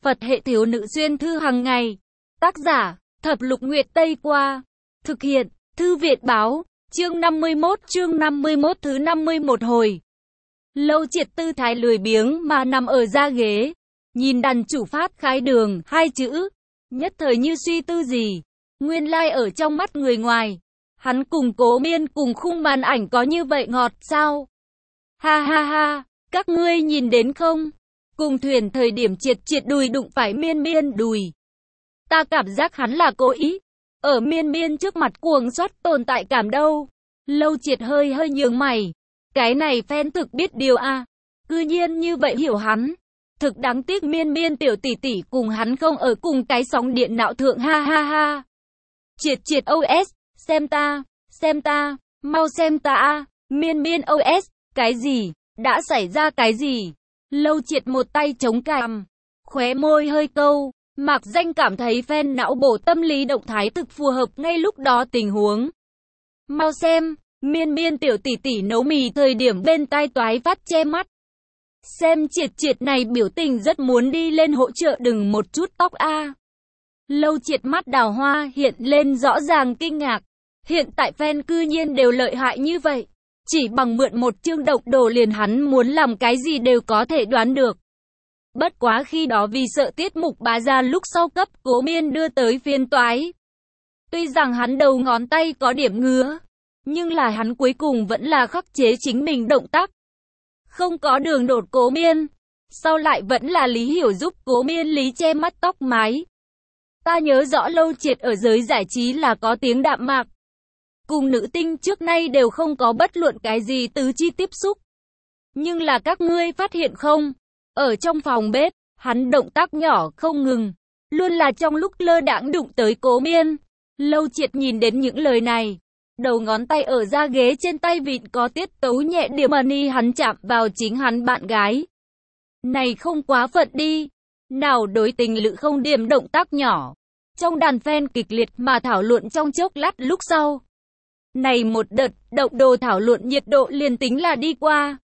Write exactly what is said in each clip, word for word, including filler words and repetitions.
Phật hệ thiếu nữ xuyên thư hàng ngày. Tác giả, Thập Lục Nguyệt Tây Qua. Thực hiện, Thư Viện Báo. Chương năm mươi mốt, chương năm mươi mốt thứ năm mươi mốt hồi. Lâu Triệt tư thái lười biếng mà nằm ở ra ghế. Nhìn đàn chủ phát khai đường, hai chữ. Nhất thời như suy tư gì. Nguyên lai ở trong mắt người ngoài. Hắn cùng Cố Miên cùng khung màn ảnh có như vậy ngọt sao? Ha ha ha, các ngươi nhìn đến không? Cùng thuyền thời điểm Triệt Triệt đùi đụng phải Miên Miên đùi. Ta cảm giác hắn là cố ý. Ở Miên Miên trước mặt cuồng soát tồn tại cảm đâu. Lâu Triệt hơi hơi nhướng mày. Cái này fan thực biết điều a. À. Cư nhiên như vậy hiểu hắn. Thực đáng tiếc Miên Miên tiểu tỷ tỷ cùng hắn không ở cùng cái sóng điện não thượng, ha ha ha. Triệt Triệt ô ét, xem ta, xem ta, mau xem ta a. Miên Miên ô ét, cái gì, đã xảy ra cái gì? Lâu Triệt một tay chống cằm, khóe môi hơi câu, mạc danh cảm thấy fan não bổ tâm lý động thái thực phù hợp ngay lúc đó tình huống. Mau xem, Miên Miên tiểu tỷ tỷ nấu mì thời điểm bên tai toái phát che mắt. Xem Triệt Triệt này biểu tình rất muốn đi lên hỗ trợ đừng một chút tóc a. Lâu Triệt mắt đào hoa hiện lên rõ ràng kinh ngạc. Hiện tại fan cư nhiên đều lợi hại như vậy. Chỉ bằng mượn một chương độc đồ liền hắn muốn làm cái gì đều có thể đoán được. Bất quá khi đó vì sợ tiết mục bá ra lúc sau cấp Cố Miên đưa tới phiên toái. Tuy rằng hắn đầu ngón tay có điểm ngứa, nhưng là hắn cuối cùng vẫn là khắc chế chính mình động tác. Không có đường đột Cố Miên. Sau lại vẫn là Lý Hiểu giúp Cố Miên lý che mắt tóc mái. Ta nhớ rõ Lâu Triệt ở giới giải trí là có tiếng đạm mạc. Cùng nữ tinh trước nay đều không có bất luận cái gì tứ chi tiếp xúc. Nhưng là các ngươi phát hiện không? Ở trong phòng bếp, hắn động tác nhỏ không ngừng. Luôn là trong lúc lơ đãng đụng tới Cố Miên. Lâu Triệt nhìn đến những lời này. Đầu ngón tay ở da ghế trên tay vịn có tiết tấu nhẹ điểm money hắn chạm vào chính hắn bạn gái. Này không quá phận đi. Nào đối tình lự không điểm động tác nhỏ. Trong đàn fan kịch liệt mà thảo luận trong chốc lát lúc sau. Này một đợt, động đồ thảo luận nhiệt độ liền tính là đi qua.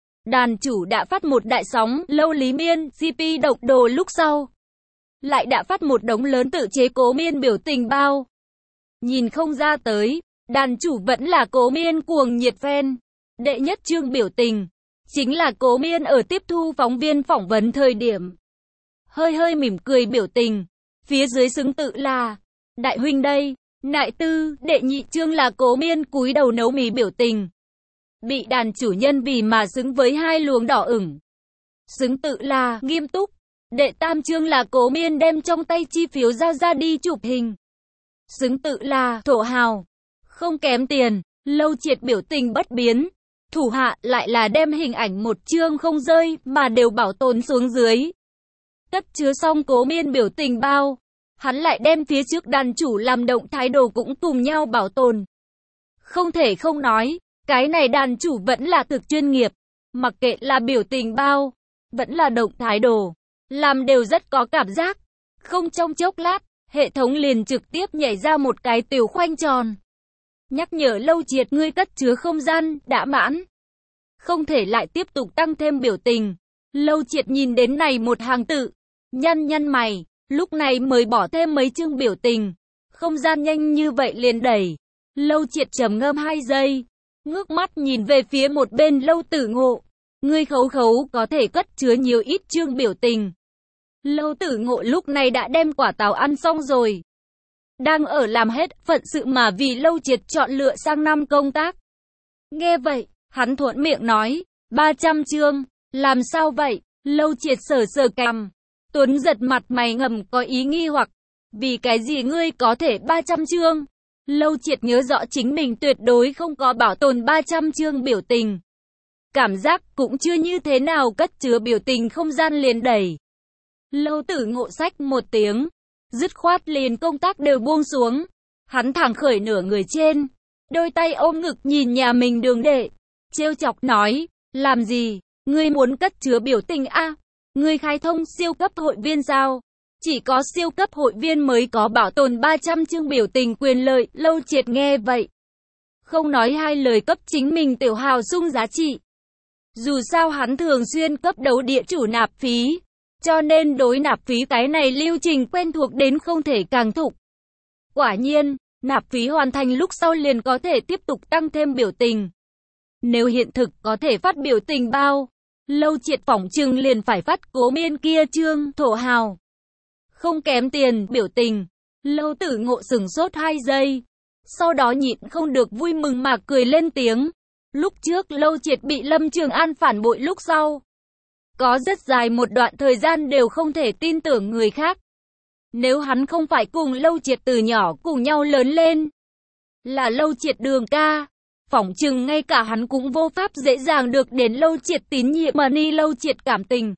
Đàn chủ đã phát một đại sóng, Lâu Lý Miên, xê pê động đồ lúc sau. Lại đã phát một đống lớn tự chế Cố Miên biểu tình bao. Nhìn không ra tới, đàn chủ vẫn là Cố Miên cuồng nhiệt fan. Đệ nhất chương biểu tình, chính là Cố Miên ở tiếp thu phóng viên phỏng vấn thời điểm. Hơi hơi mỉm cười biểu tình, phía dưới xứng tự là, đại huynh đây. Nại tư, đệ nhị chương là Cố Miên cúi đầu nấu mì biểu tình. Bị đàn chủ nhân vì mà xứng với hai luồng đỏ ửng. Xứng tự là, nghiêm túc. Đệ tam chương là Cố Miên đem trong tay chi phiếu giao ra đi chụp hình. Xứng tự là, thổ hào. Không kém tiền, Lâu Triệt biểu tình bất biến. Thủ hạ lại là đem hình ảnh một chương không rơi mà đều bảo tồn xuống dưới. Cất chứa xong Cố Miên biểu tình bao. Hắn lại đem phía trước đàn chủ làm động thái đồ cũng cùng nhau bảo tồn. Không thể không nói, cái này đàn chủ vẫn là thực chuyên nghiệp. Mặc kệ là biểu tình bao, vẫn là động thái đồ, làm đều rất có cảm giác. Không trong chốc lát, hệ thống liền trực tiếp nhảy ra một cái tiểu khoanh tròn. Nhắc nhở Lâu Triệt ngươi cất chứa không gian, đã mãn. Không thể lại tiếp tục tăng thêm biểu tình. Lâu Triệt nhìn đến này một hàng tự, nhăn nhăn mày. Lúc này mới bỏ thêm mấy chương biểu tình. Không gian nhanh như vậy liền đẩy. Lâu Triệt trầm ngâm hai giây. Ngước mắt nhìn về phía một bên Lâu Tử Ngộ. Ngươi khấu khấu có thể cất chứa nhiều ít chương biểu tình. Lâu Tử Ngộ lúc này đã đem quả táo ăn xong rồi. Đang ở làm hết phận sự mà vì Lâu Triệt chọn lựa sang năm công tác. Nghe vậy, hắn thuận miệng nói. ba trăm chương. Làm sao vậy? Lâu Triệt sờ sờ cằm. Tuấn giật mặt mày ngầm có ý nghi hoặc. Vì cái gì ngươi có thể ba trăm chương? Lâu Triệt nhớ rõ chính mình tuyệt đối không có bảo tồn ba trăm chương biểu tình. Cảm giác cũng chưa như thế nào cất chứa biểu tình không gian liền đẩy. Lâu Tử Ngộ sách một tiếng. Dứt khoát liền công tác đều buông xuống. Hắn thẳng khởi nửa người trên. Đôi tay ôm ngực nhìn nhà mình đường đệ. Trêu chọc nói. Làm gì? Ngươi muốn cất chứa biểu tình a? À? Ngươi khai thông siêu cấp hội viên sao? Chỉ có siêu cấp hội viên mới có bảo tồn ba trăm chương biểu tình quyền lợi. Lâu Triệt nghe vậy. Không nói hai lời cấp chính mình tiểu hào sung giá trị. Dù sao hắn thường xuyên cấp đấu địa chủ nạp phí. cho nên đối nạp phí cái này lưu trình quen thuộc đến không thể càng thục. Quả nhiên, nạp phí hoàn thành lúc sau liền có thể tiếp tục tăng thêm biểu tình. Nếu hiện thực có thể phát biểu tình bao, Lâu Triệt phỏng chừng liền phải phát Cố Miên kia trương thổ hào. Không kém tiền biểu tình, Lâu Tử Ngộ sửng sốt hai giây. Sau đó nhịn không được vui mừng mà cười lên tiếng. Lúc trước Lâu Triệt bị Lâm Trường An phản bội lúc sau. Có rất dài một đoạn thời gian đều không thể tin tưởng người khác. Nếu hắn không phải cùng Lâu Triệt từ nhỏ cùng nhau lớn lên, là Lâu Triệt đường ca, phỏng chừng ngay cả hắn cũng vô pháp dễ dàng được đến Lâu Triệt tín nhiệm mà ni Lâu Triệt cảm tình.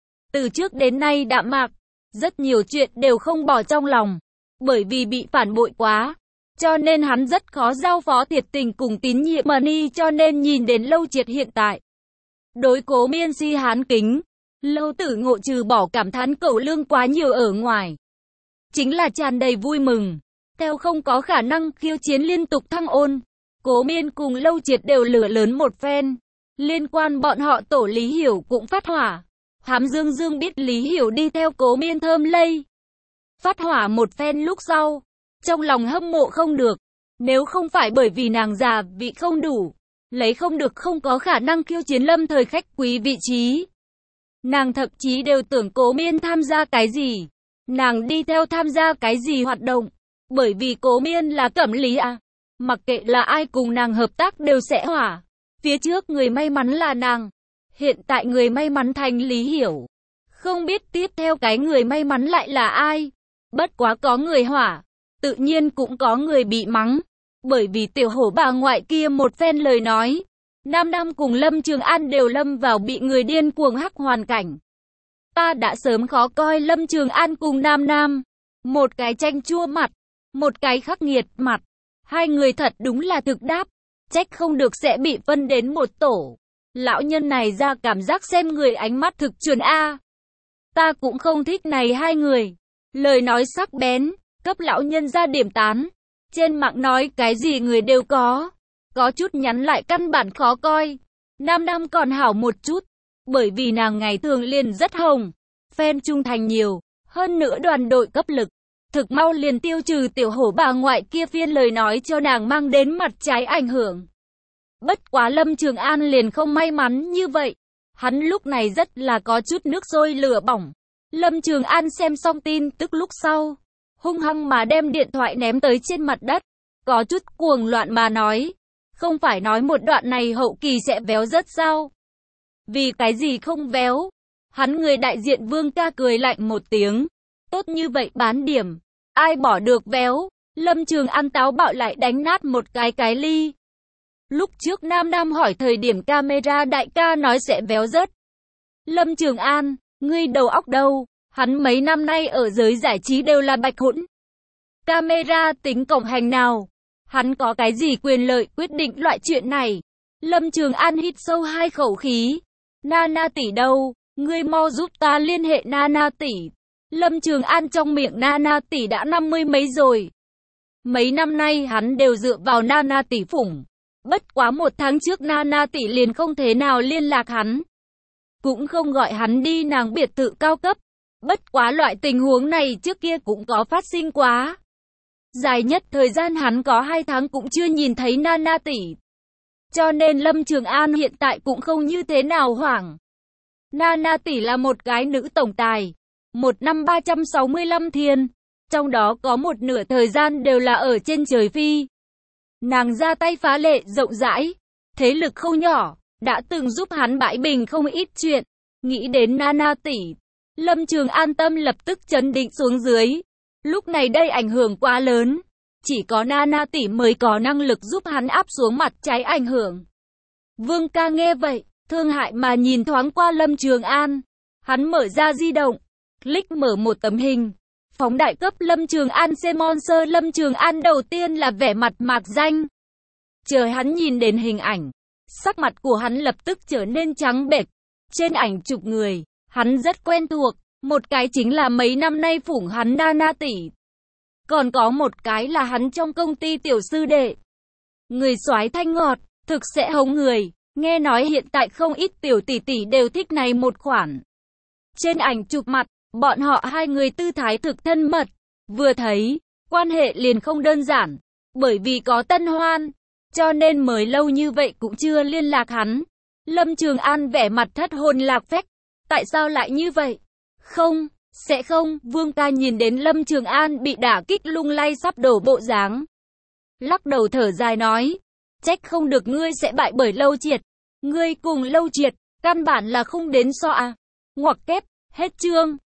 Từ trước đến nay đạm mạc, rất nhiều chuyện đều không bỏ trong lòng, bởi vì bị phản bội quá, cho nên hắn rất khó giao phó thiệt tình cùng tín nhiệm mà ni, cho nên nhìn đến Lâu Triệt hiện tại. Đối Cố Miên si hán kính, Lâu Tử Ngộ trừ bỏ cảm thán cẩu lương quá nhiều ở ngoài, chính là tràn đầy vui mừng. Theo không có khả năng khiêu chiến liên tục thăng ôn, Cố Miên cùng Lâu Triệt đều lửa lớn một phen. Liên quan bọn họ tổ Lý Hiểu cũng phát hỏa. Hám Dương Dương biết Lý Hiểu đi theo Cố Miên thơm lây. Phát hỏa một phen lúc sau, trong lòng hâm mộ không được. Nếu không phải bởi vì nàng già vị không đủ, lấy không được không có khả năng khiêu chiến lâm thời khách quý vị trí. Nàng thậm chí đều tưởng Cố Miên tham gia cái gì. Nàng đi theo tham gia cái gì hoạt động. Bởi vì Cố Miên là Cẩm Lý à. Mặc kệ là ai cùng nàng hợp tác đều sẽ hỏa. Phía trước người may mắn là nàng. Hiện tại người may mắn thành Lý Hiểu. Không biết tiếp theo cái người may mắn lại là ai. Bất quá có người hỏa, tự nhiên cũng có người bị mắng. Bởi vì tiểu hổ bà ngoại kia một phen lời nói. Nam Nam cùng Lâm Trường An đều lâm vào bị người điên cuồng hắc hoàn cảnh. Ta đã sớm khó coi Lâm Trường An cùng Nam Nam. Một cái chanh chua mặt, một cái khắc nghiệt mặt. Hai người thật đúng là thực đáp. Trách không được sẽ bị phân đến một tổ. Lão nhân này ra cảm giác xem người ánh mắt thực chuẩn a. Ta cũng không thích này hai người. Lời nói sắc bén, cấp lão nhân ra điểm tán. Trên mạng nói cái gì người đều có. Có chút nhắn lại căn bản khó coi. Nam Nam còn hảo một chút. Bởi vì nàng ngày thường liền rất hồng. Fan trung thành nhiều. Hơn nữa đoàn đội cấp lực. Thực mau liền tiêu trừ tiểu hổ bà ngoại kia phiên lời nói cho nàng mang đến mặt trái ảnh hưởng. Bất quá Lâm Trường An liền không may mắn như vậy. Hắn lúc này rất là có chút nước sôi lửa bỏng. Lâm Trường An xem xong tin tức lúc sau, hung hăng mà đem điện thoại ném tới trên mặt đất. Có chút cuồng loạn mà nói. Không phải nói một đoạn này hậu kỳ sẽ véo rất sao? Vì cái gì không véo? Hắn người đại diện Vương ca cười lạnh một tiếng. Tốt như vậy bán điểm. Ai bỏ được véo? Lâm Trường An táo bạo lại đánh nát một cái cái ly. Lúc trước Nam Nam hỏi thời điểm camera đại ca nói sẽ véo rớt. Lâm Trường An, ngươi đầu óc đâu? Hắn mấy năm nay ở giới giải trí đều là bạch hũn. Camera tính cộng hành nào? Hắn có cái gì quyền lợi quyết định loại chuyện này? Lâm Trường An hít sâu hai khẩu khí. Nana tỷ đâu? Ngươi mau giúp ta liên hệ Nana tỷ. Lâm Trường An trong miệng Nana tỷ đã năm mươi mấy rồi. Mấy năm nay hắn đều dựa vào Nana tỷ phủng. Bất quá một tháng trước Nana tỷ liền không thế nào liên lạc hắn. Cũng không gọi hắn đi nàng biệt thự cao cấp. Bất quá loại tình huống này trước kia cũng có phát sinh quá. Dài nhất thời gian hắn có hai tháng cũng chưa nhìn thấy Nana tỷ. Cho nên Lâm Trường An hiện tại cũng không như thế nào hoảng. Nana tỷ là một cái nữ tổng tài. Một năm ba trăm sáu mươi lăm thiên. Trong đó có một nửa thời gian đều là ở trên trời phi. Nàng ra tay phá lệ rộng rãi. Thế lực không nhỏ. Đã từng giúp hắn bãi bình không ít chuyện. Nghĩ đến Nana tỷ. Lâm Trường An tâm lập tức chấn định xuống dưới. Lúc này đây ảnh hưởng quá lớn. Chỉ có Nana tỷ mới có năng lực giúp hắn áp xuống mặt trái ảnh hưởng. Vương ca nghe vậy, thương hại mà nhìn thoáng qua Lâm Trường An. Hắn mở ra di động, click mở một tấm hình. Phóng đại cấp Lâm Trường An xem monster. Lâm Trường An đầu tiên là vẻ mặt mạc danh. Chờ hắn nhìn đến hình ảnh, sắc mặt của hắn lập tức trở nên trắng bệch. Trên ảnh chụp người, hắn rất quen thuộc. Một cái chính là mấy năm nay phủng hắn Nana tỷ. Còn có một cái là hắn trong công ty tiểu sư đệ. Người soái thanh ngọt, thực sẽ hống người. Nghe nói hiện tại không ít tiểu tỷ tỷ đều thích này một khoản. Trên ảnh chụp mặt, bọn họ hai người tư thái thực thân mật. Vừa thấy, quan hệ liền không đơn giản. Bởi vì có Tân Hoan, cho nên mới lâu như vậy cũng chưa liên lạc hắn. Lâm Trường An vẻ mặt thất hồn lạc phách. Tại sao lại như vậy? Không, sẽ không. Vương ca nhìn đến Lâm Trường An bị đả kích lung lay sắp đổ bộ dáng, lắc đầu thở dài nói. Trách không được ngươi sẽ bại bởi Lâu Triệt. Ngươi cùng Lâu Triệt, căn bản là không đến so à. Ngoặc kép, hết chương.